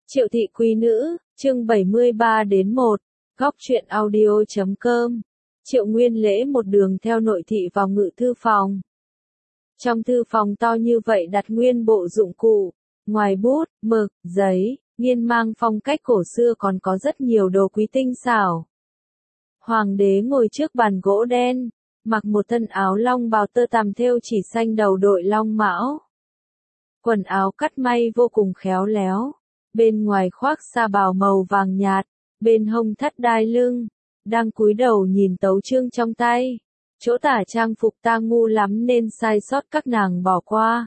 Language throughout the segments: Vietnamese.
Triệu thị quý nữ, chương 73 đến 1, góc truyện audio.com. Triệu Nguyên Lễ một đường theo nội thị vào ngự thư phòng. Trong thư phòng to như vậy đặt nguyên bộ dụng cụ, ngoài bút, mực, giấy, nghiên mang phong cách cổ xưa còn có rất nhiều đồ quý tinh xảo. Hoàng đế ngồi trước bàn gỗ đen, mặc một thân áo long bào tơ tằm thêu chỉ xanh đầu đội long mão. Quần áo cắt may vô cùng khéo léo, bên ngoài khoác sa bào màu vàng nhạt, bên hông thắt đai lưng, đang cúi đầu nhìn tấu chương trong tay. Chỗ tả trang phục ta ngu lắm nên sai sót các nàng bỏ qua.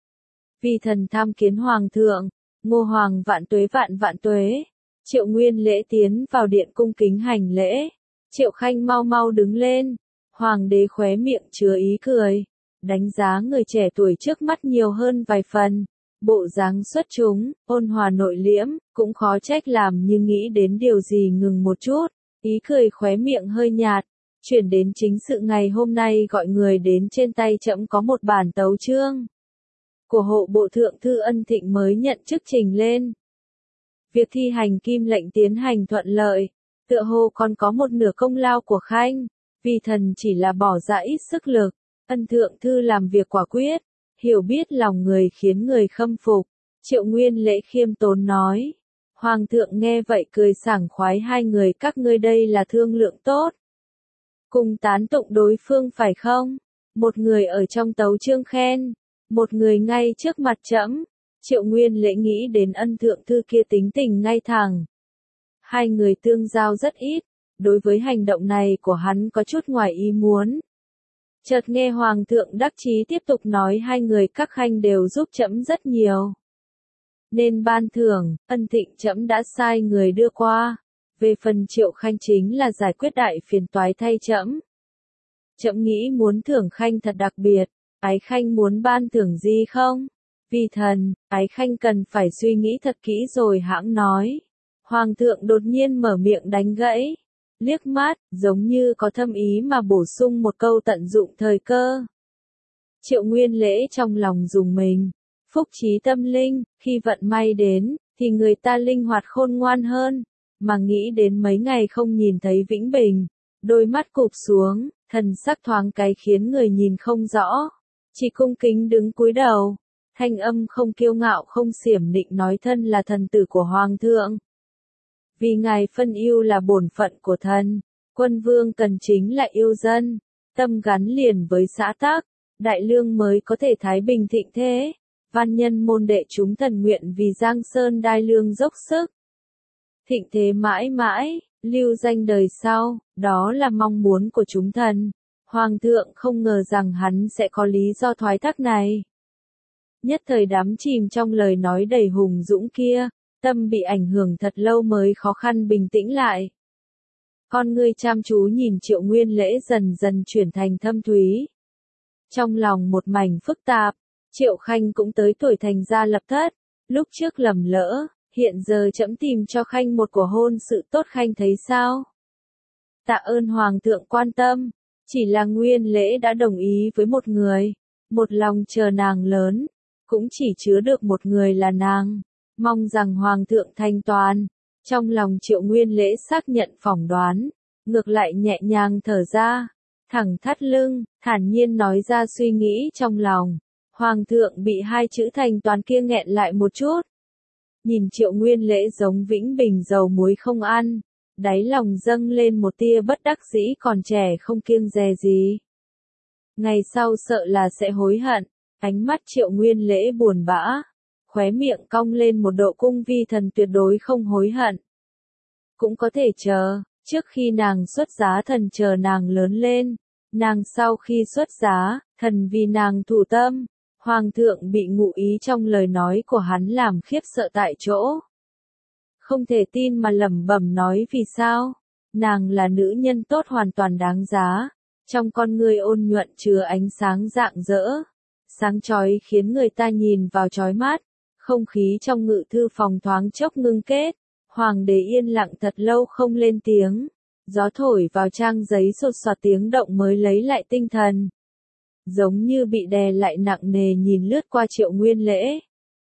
Vì thần tham kiến hoàng thượng, Ngô hoàng vạn vạn tuế. Triệu Nguyên Lễ tiến vào điện cung kính hành lễ. Triệu Khanh mau mau đứng lên. Hoàng đế khóe miệng chứa ý cười, đánh giá người trẻ tuổi trước mắt nhiều hơn vài phần. Bộ dáng xuất chúng, ôn hòa nội liễm, cũng khó trách làm như nghĩ đến điều gì ngừng một chút. Ý cười khóe miệng hơi nhạt. Chuyển đến chính sự ngày hôm nay gọi người đến trên tay trẫm có một bản tấu chương của hộ bộ thượng thư Ân Thịnh mới nhận chức trình lên. Việc thi hành kim lệnh tiến hành thuận lợi, tựa hồ còn có một nửa công lao của Khanh, vì thần chỉ là bỏ ra ít sức lực. Ân thượng thư làm việc quả quyết, hiểu biết lòng người khiến người khâm phục. Triệu Nguyên Lễ khiêm tốn nói. Hoàng thượng nghe vậy cười sảng khoái, hai người các ngươi đây là thương lượng tốt, cùng tán tụng đối phương phải không? Một người ở trong tấu chương khen, một người ngay trước mặt trẫm. Triệu Nguyên Lễ nghĩ đến Ân thượng thư kia tính tình ngay thẳng. Hai người tương giao rất ít, đối với hành động này của hắn có chút ngoài ý muốn. Chợt nghe hoàng thượng đắc chí tiếp tục nói hai người các khanh đều giúp trẫm rất nhiều, nên ban thưởng. Ân Thịnh trẫm đã sai người đưa qua. Về phần Triệu Khanh chính là giải quyết đại phiền toái thay trẫm. Trẫm nghĩ muốn thưởng Khanh thật đặc biệt. Ái Khanh muốn ban thưởng gì không? Vì thần, Ái Khanh cần phải suy nghĩ thật kỹ rồi hãng nói. Hoàng thượng đột nhiên mở miệng đánh gãy, liếc mắt, giống như có thâm ý mà bổ sung một câu tận dụng thời cơ. Triệu Nguyên Lễ trong lòng rùng mình. Phúc trí tâm linh, khi vận may đến, thì người ta linh hoạt khôn ngoan hơn. Mà nghĩ đến mấy ngày không nhìn thấy Vĩnh Bình, đôi mắt cụp xuống, thần sắc thoáng cái khiến người nhìn không rõ. Chỉ cung kính đứng cúi đầu, thanh âm không kiêu ngạo không xiểm nịnh nói thân là thần tử của hoàng thượng. Vì ngài phân ưu là bổn phận của thần, quân vương cần chính là yêu dân, tâm gắn liền với xã tắc, đại lương mới có thể thái bình thịnh thế. Văn nhân môn đệ chúng thần nguyện vì Giang Sơn Đai Lương dốc sức thịnh thế mãi mãi, lưu danh đời sau, đó là mong muốn của chúng thần. Hoàng thượng không ngờ rằng hắn sẽ có lý do thoái thác này. Nhất thời đắm chìm trong lời nói đầy hùng dũng kia, tâm bị ảnh hưởng thật lâu mới khó khăn bình tĩnh lại. Con ngươi chăm chú nhìn Triệu Nguyên Lễ dần dần chuyển thành thâm thúy. Trong lòng một mảnh phức tạp, Triệu Khanh cũng tới tuổi thành gia lập thất, lúc trước lầm lỡ, hiện giờ trẫm tìm cho Khanh một của hôn sự tốt, Khanh thấy sao? Tạ ơn hoàng thượng quan tâm, chỉ là Nguyên Lễ đã đồng ý với một người, một lòng chờ nàng lớn, cũng chỉ chứa được một người là nàng, mong rằng hoàng thượng thanh toàn. Trong lòng Triệu Nguyên Lễ xác nhận phỏng đoán, ngược lại nhẹ nhàng thở ra, thẳng thắt lưng, thản nhiên nói ra suy nghĩ trong lòng. Hoàng thượng bị hai chữ thanh toán kia nghẹn lại một chút. Nhìn Triệu Nguyên Lễ giống Vĩnh Bình dầu muối không ăn, đáy lòng dâng lên một tia bất đắc dĩ, còn trẻ không kiêng dè gì. Ngày sau sợ là sẽ hối hận. Ánh mắt Triệu Nguyên Lễ buồn bã, khóe miệng cong lên một độ cung, vi thần tuyệt đối không hối hận. Cũng có thể chờ, trước khi nàng xuất giá thần chờ nàng lớn lên, nàng sau khi xuất giá, thần vì nàng thủ tâm. Hoàng thượng bị ngụ ý trong lời nói của hắn làm khiếp sợ tại chỗ. Không thể tin mà lẩm bẩm nói vì sao? Nàng là nữ nhân tốt hoàn toàn đáng giá. Trong con ngươi ôn nhuận chứa ánh sáng rạng rỡ, sáng chói khiến người ta nhìn vào chói mắt. Không khí trong ngự thư phòng thoáng chốc ngưng kết. Hoàng đế yên lặng thật lâu không lên tiếng. Gió thổi vào trang giấy sột soạt tiếng động mới lấy lại tinh thần. Giống như bị đè lại nặng nề nhìn lướt qua Triệu Nguyên Lễ.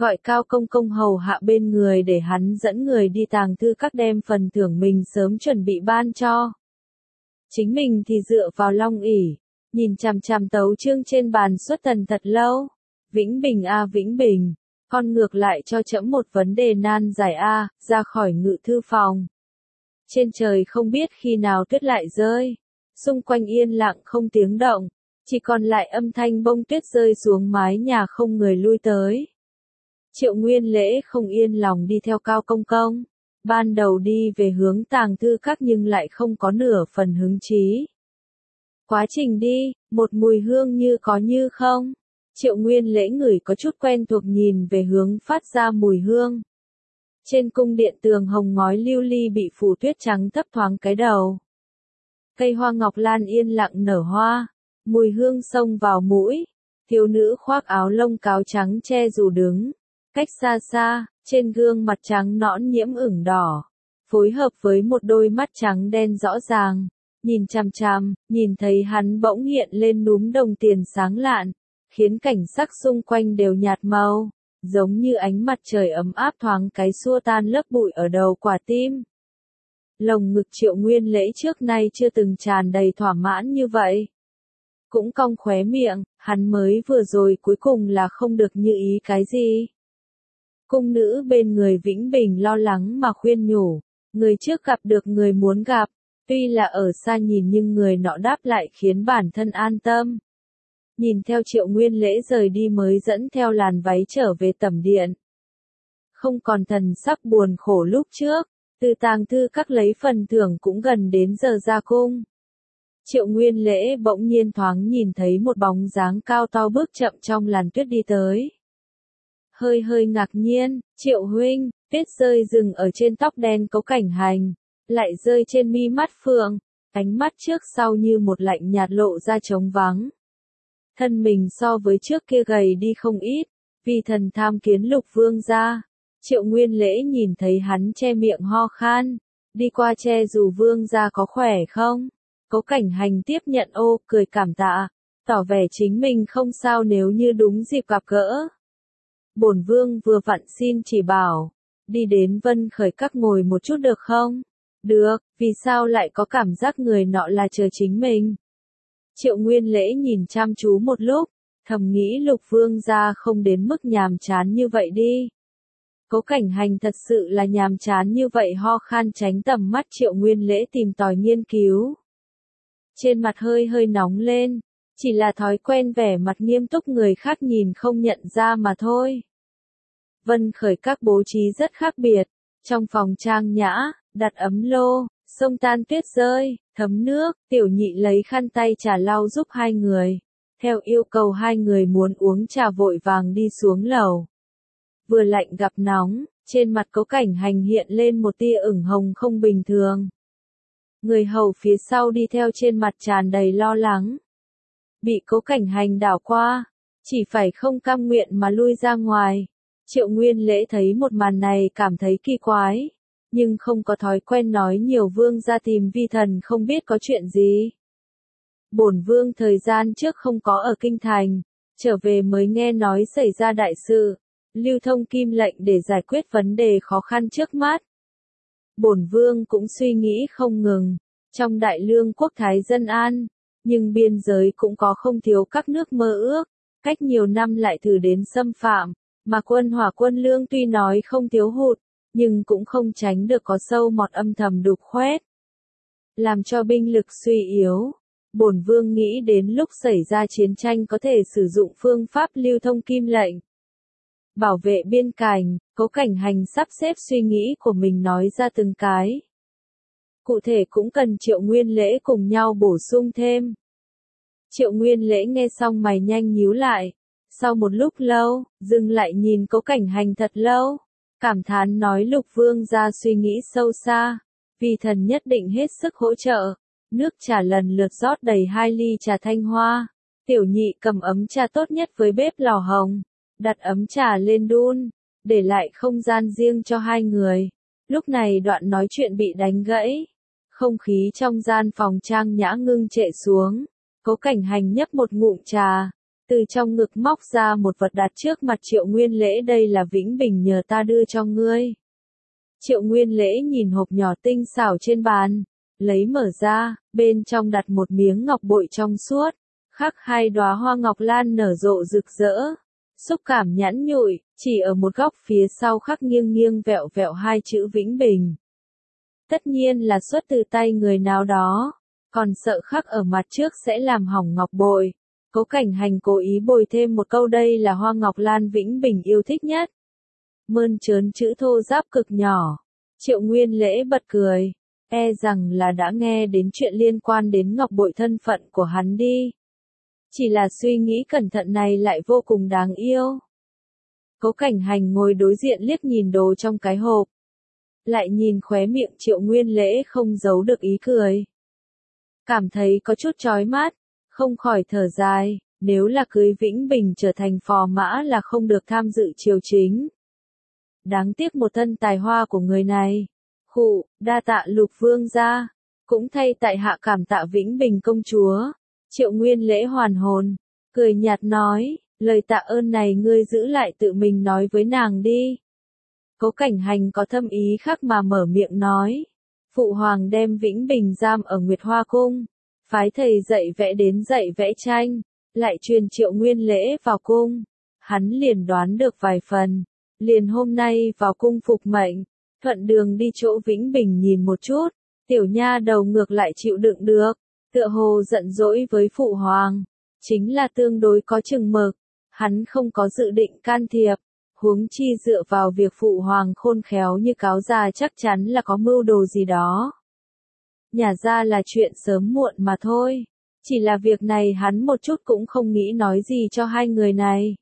gọi Cao Công Công hầu hạ bên người để hắn dẫn người đi Tàng Thư Các đem phần thưởng mình sớm chuẩn bị ban cho. Chính mình thì dựa vào long ỷ, nhìn chằm chằm tấu chương trên bàn xuất thần thật lâu. Vĩnh Bình a Vĩnh Bình, con ngược lại cho trẫm một vấn đề nan giải a, ra khỏi ngự thư phòng. Trên trời không biết khi nào tuyết lại rơi, xung quanh yên lặng không tiếng động, chỉ còn lại âm thanh bông tuyết rơi xuống mái nhà không người lui tới. Triệu Nguyên Lễ không yên lòng đi theo Cao Công Công, ban đầu đi về hướng Tàng Thư Các nhưng lại không có nửa phần hứng chí. Quá trình đi, một mùi hương như có như không. Triệu Nguyên Lễ ngửi có chút quen thuộc nhìn về hướng phát ra mùi hương. Trên cung điện tường hồng ngói lưu ly bị phủ tuyết trắng thấp thoáng cái đầu. Cây hoa ngọc lan yên lặng nở hoa, mùi hương xông vào mũi. Thiếu nữ khoác áo lông cáo trắng che dù đứng. Cách xa xa, trên gương mặt trắng nõn nhiễm ửng đỏ, phối hợp với một đôi mắt trắng đen rõ ràng, nhìn chằm chằm, nhìn thấy hắn bỗng hiện lên núm đồng tiền sáng lạn, khiến cảnh sắc xung quanh đều nhạt màu, giống như ánh mặt trời ấm áp thoáng cái xua tan lớp bụi ở đầu quả tim. Lồng ngực Triệu Nguyên Lễ trước nay chưa từng tràn đầy thỏa mãn như vậy. Cũng cong khóe miệng, hắn mới vừa rồi cuối cùng là không được như ý cái gì. Cung nữ bên người Vĩnh Bình lo lắng mà khuyên nhủ, người trước gặp được người muốn gặp, tuy là ở xa nhìn nhưng người nọ đáp lại khiến bản thân an tâm. Nhìn theo Triệu Nguyên Lễ rời đi mới dẫn theo làn váy trở về tẩm điện. Không còn thần sắc buồn khổ lúc trước, từ Tàng Thư Các lấy phần thưởng cũng gần đến giờ ra cung. Triệu Nguyên Lễ bỗng nhiên thoáng nhìn thấy một bóng dáng cao to bước chậm trong làn tuyết đi tới. Hơi ngạc nhiên, Triệu huynh, tuyết rơi dừng ở trên tóc đen Cố Cảnh Hành, lại rơi trên mi mắt Phượng, ánh mắt trước sau như một lạnh nhạt lộ ra trống vắng. Thân mình so với trước kia gầy đi không ít, vì thần tham kiến Lục Vương gia. Triệu Nguyên Lễ nhìn thấy hắn che miệng ho khan, đi qua che dù Vương gia có khỏe không. Cố Cảnh Hành tiếp nhận cười cảm tạ, tỏ vẻ chính mình không sao nếu như đúng dịp gặp gỡ. Bổn Vương vừa vặn xin chỉ bảo, đi đến Vân Khởi Các ngồi một chút được không? Được, vì sao lại có cảm giác người nọ là chờ chính mình? Triệu Nguyên Lễ nhìn chăm chú một lúc, thầm nghĩ Lục Vương gia không đến mức nhàm chán như vậy đi. Cố Cảnh Hành thật sự là nhàm chán như vậy, ho khan tránh tầm mắt Triệu Nguyên Lễ tìm tòi nghiên cứu. Trên mặt hơi nóng lên, chỉ là thói quen vẻ mặt nghiêm túc người khác nhìn không nhận ra mà thôi. Vân Khởi Các bố trí rất khác biệt, trong phòng trang nhã, đặt ấm lô, xông tan tuyết rơi, thấm nước, Tiểu Nhị lấy khăn tay trà lau giúp hai người. Theo yêu cầu hai người muốn uống trà vội vàng đi xuống lầu. Vừa lạnh gặp nóng, trên mặt Cố Cảnh Hành hiện lên một tia ửng hồng không bình thường. Người hầu phía sau đi theo trên mặt tràn đầy lo lắng. Bị Cố Cảnh Hành đảo qua, chỉ phải không cam nguyện mà lui ra ngoài. Triệu Nguyên Lễ thấy một màn này cảm thấy kỳ quái, nhưng không có thói quen nói nhiều. Vương gia tìm vi thần không biết có chuyện gì. Bổn Vương thời gian trước không có ở kinh thành, trở về mới nghe nói xảy ra đại sự, lưu thông kim lệnh để giải quyết vấn đề khó khăn trước mắt. Bổn Vương cũng suy nghĩ không ngừng, trong Đại Lương quốc thái dân an, nhưng biên giới cũng có không thiếu các nước mơ ước, cách nhiều năm lại thử đến xâm phạm, mà quân hỏa quân lương tuy nói không thiếu hụt, nhưng cũng không tránh được có sâu mọt âm thầm đục khoét, làm cho binh lực suy yếu. Bổn Vương nghĩ đến lúc xảy ra chiến tranh có thể sử dụng phương pháp lưu thông kim lệnh, bảo vệ biên cảnh. Cố Cảnh Hành sắp xếp suy nghĩ của mình nói ra từng cái. Cụ thể cũng cần Triệu Nguyên Lễ cùng nhau bổ sung thêm. Triệu Nguyên Lễ nghe xong mày nhanh nhíu lại, sau một lúc lâu, dừng lại nhìn Cố Cảnh Hành thật lâu, cảm thán nói Lục Vương gia suy nghĩ sâu xa, vì thần nhất định hết sức hỗ trợ. Nước trà lần lượt rót đầy 2 ly trà thanh hoa, Tiểu Nhị cầm ấm trà tốt nhất với bếp lò hồng, đặt ấm trà lên đun, để lại không gian riêng cho hai người. Lúc này đoạn nói chuyện bị đánh gãy, không khí trong gian phòng trang nhã ngưng trệ xuống. Cố Cảnh Hành nhấp một ngụm trà, từ trong ngực móc ra một vật đặt trước mặt Triệu Nguyên Lễ, đây là Vĩnh Bình nhờ ta đưa cho ngươi. Triệu Nguyên Lễ nhìn hộp nhỏ tinh xảo trên bàn, lấy mở ra, bên trong đặt một miếng ngọc bội trong suốt, khắc 2 đóa hoa ngọc lan nở rộ rực rỡ. Xúc cảm nhẵn nhụi, chỉ ở một góc phía sau khắc nghiêng nghiêng vẹo vẹo 2 chữ Vĩnh Bình. Tất nhiên là xuất từ tay người nào đó, còn sợ khắc ở mặt trước sẽ làm hỏng ngọc bội. Cố Cảnh Hành cố ý bồi thêm một câu, đây là hoa ngọc lan Vĩnh Bình yêu thích nhất. Mơn trớn chữ thô ráp cực nhỏ. Triệu Nguyên Lễ bật cười, e rằng là đã nghe đến chuyện liên quan đến ngọc bội thân phận của hắn đi. Chỉ là suy nghĩ cẩn thận này lại vô cùng đáng yêu. Cố Cảnh Hành ngồi đối diện liếc nhìn đồ trong cái hộp. Lại nhìn khóe miệng Triệu Nguyên Lễ không giấu được ý cười. Cảm thấy có chút chói mắt, không khỏi thở dài, nếu là cưới Vĩnh Bình trở thành phò mã là không được tham dự triều chính. Đáng tiếc một thân tài hoa của người này. Khụ, đa tạ Lục vương gia, cũng thay tại hạ cảm tạ Vĩnh Bình công chúa. Triệu Nguyên Lễ hoàn hồn, cười nhạt nói, lời tạ ơn này ngươi giữ lại tự mình nói với nàng đi. Cố Cảnh Hành có thâm ý khác mà mở miệng nói. Phụ hoàng đem Vĩnh Bình giam ở Nguyệt Hoa Cung, phái thầy dạy vẽ đến dạy vẽ tranh, lại truyền Triệu Nguyên Lễ vào cung. Hắn liền đoán được vài phần, liền hôm nay vào cung phục mệnh, thuận đường đi chỗ Vĩnh Bình nhìn một chút, tiểu nha đầu ngược lại chịu đựng được, tựa hồ giận dỗi với phụ hoàng, chính là tương đối có chừng mực, hắn không có dự định can thiệp, huống chi dựa vào việc phụ hoàng khôn khéo như cáo già chắc chắn là có mưu đồ gì đó. Nhả ra là chuyện sớm muộn mà thôi, chỉ là việc này hắn một chút cũng không nghĩ nói gì cho hai người này.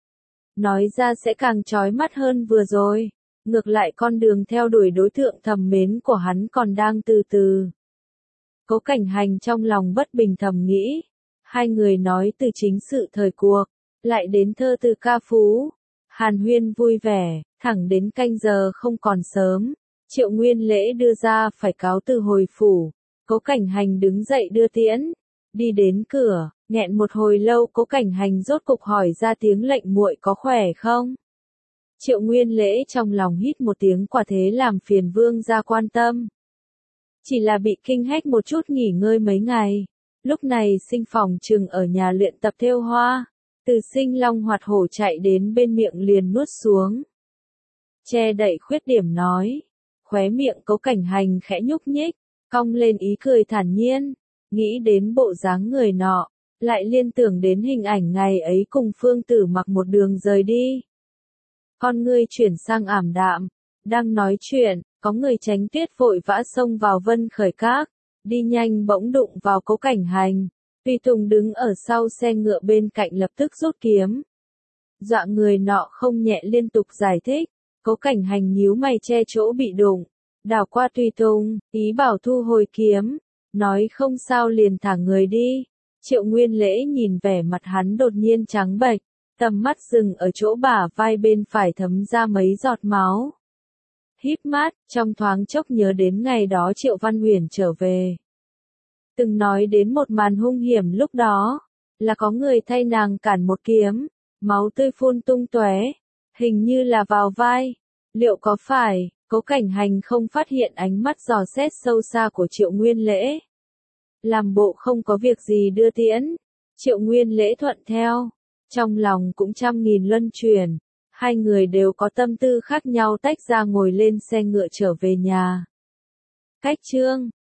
Nói ra sẽ càng chói mắt hơn vừa rồi, ngược lại con đường theo đuổi đối tượng thầm mến của hắn còn đang từ từ. Cố Cảnh Hành trong lòng bất bình thầm nghĩ, hai người nói từ chính sự thời cuộc, lại đến thơ từ ca phú, hàn huyên vui vẻ, thẳng đến canh giờ không còn sớm, Triệu Nguyên Lễ đưa ra phải cáo từ hồi phủ, Cố Cảnh Hành đứng dậy đưa tiễn, đi đến cửa, nghẹn một hồi lâu Cố Cảnh Hành rốt cục hỏi ra tiếng lệnh muội có khỏe không? Triệu Nguyên Lễ trong lòng hít một tiếng, quả thế làm phiền vương gia quan tâm. Chỉ là bị kinh hách một chút, nghỉ ngơi mấy ngày. Lúc này Sinh phòng trừng ở nhà luyện tập thêu hoa, từ Sinh long hoạt hổ chạy đến bên miệng liền nuốt xuống. Che đậy khuyết điểm nói, khóe miệng Cố Cảnh Hành khẽ nhúc nhích, cong lên ý cười thản nhiên, nghĩ đến bộ dáng người nọ, lại liên tưởng đến hình ảnh ngày ấy cùng Phương Tử Mặc một đường rời đi. Con ngươi chuyển sang ảm đạm, đang nói chuyện, có người Tránh Tuyết vội vã xông vào Vân Khởi Các, đi nhanh bỗng đụng vào Cố Cảnh Hành, Tùy Tùng đứng ở sau xe ngựa bên cạnh lập tức rút kiếm. Dọa người nọ không nhẹ liên tục giải thích, Cố Cảnh Hành nhíu mày che chỗ bị đụng, đảo qua Tùy Tùng, ý bảo thu hồi kiếm, nói không sao liền thả người đi. Triệu Nguyên Lễ nhìn vẻ mặt hắn đột nhiên trắng bệch, tầm mắt dừng ở chỗ bả vai bên phải thấm ra mấy giọt máu. Híp mắt, trong thoáng chốc nhớ đến ngày đó Triệu Văn Huyền trở về. Từng nói đến một màn hung hiểm lúc đó, là có người thay nàng cản một kiếm, máu tươi phun tung tóe, hình như là vào vai. Liệu có phải, Cố Cảnh Hành không phát hiện ánh mắt dò xét sâu xa của Triệu Nguyên Lễ? Làm bộ không có việc gì đưa tiễn, Triệu Nguyên Lễ thuận theo, trong lòng cũng trăm nghìn luân chuyển, hai người đều có tâm tư khác nhau tách ra ngồi lên xe ngựa trở về nhà. Cách chương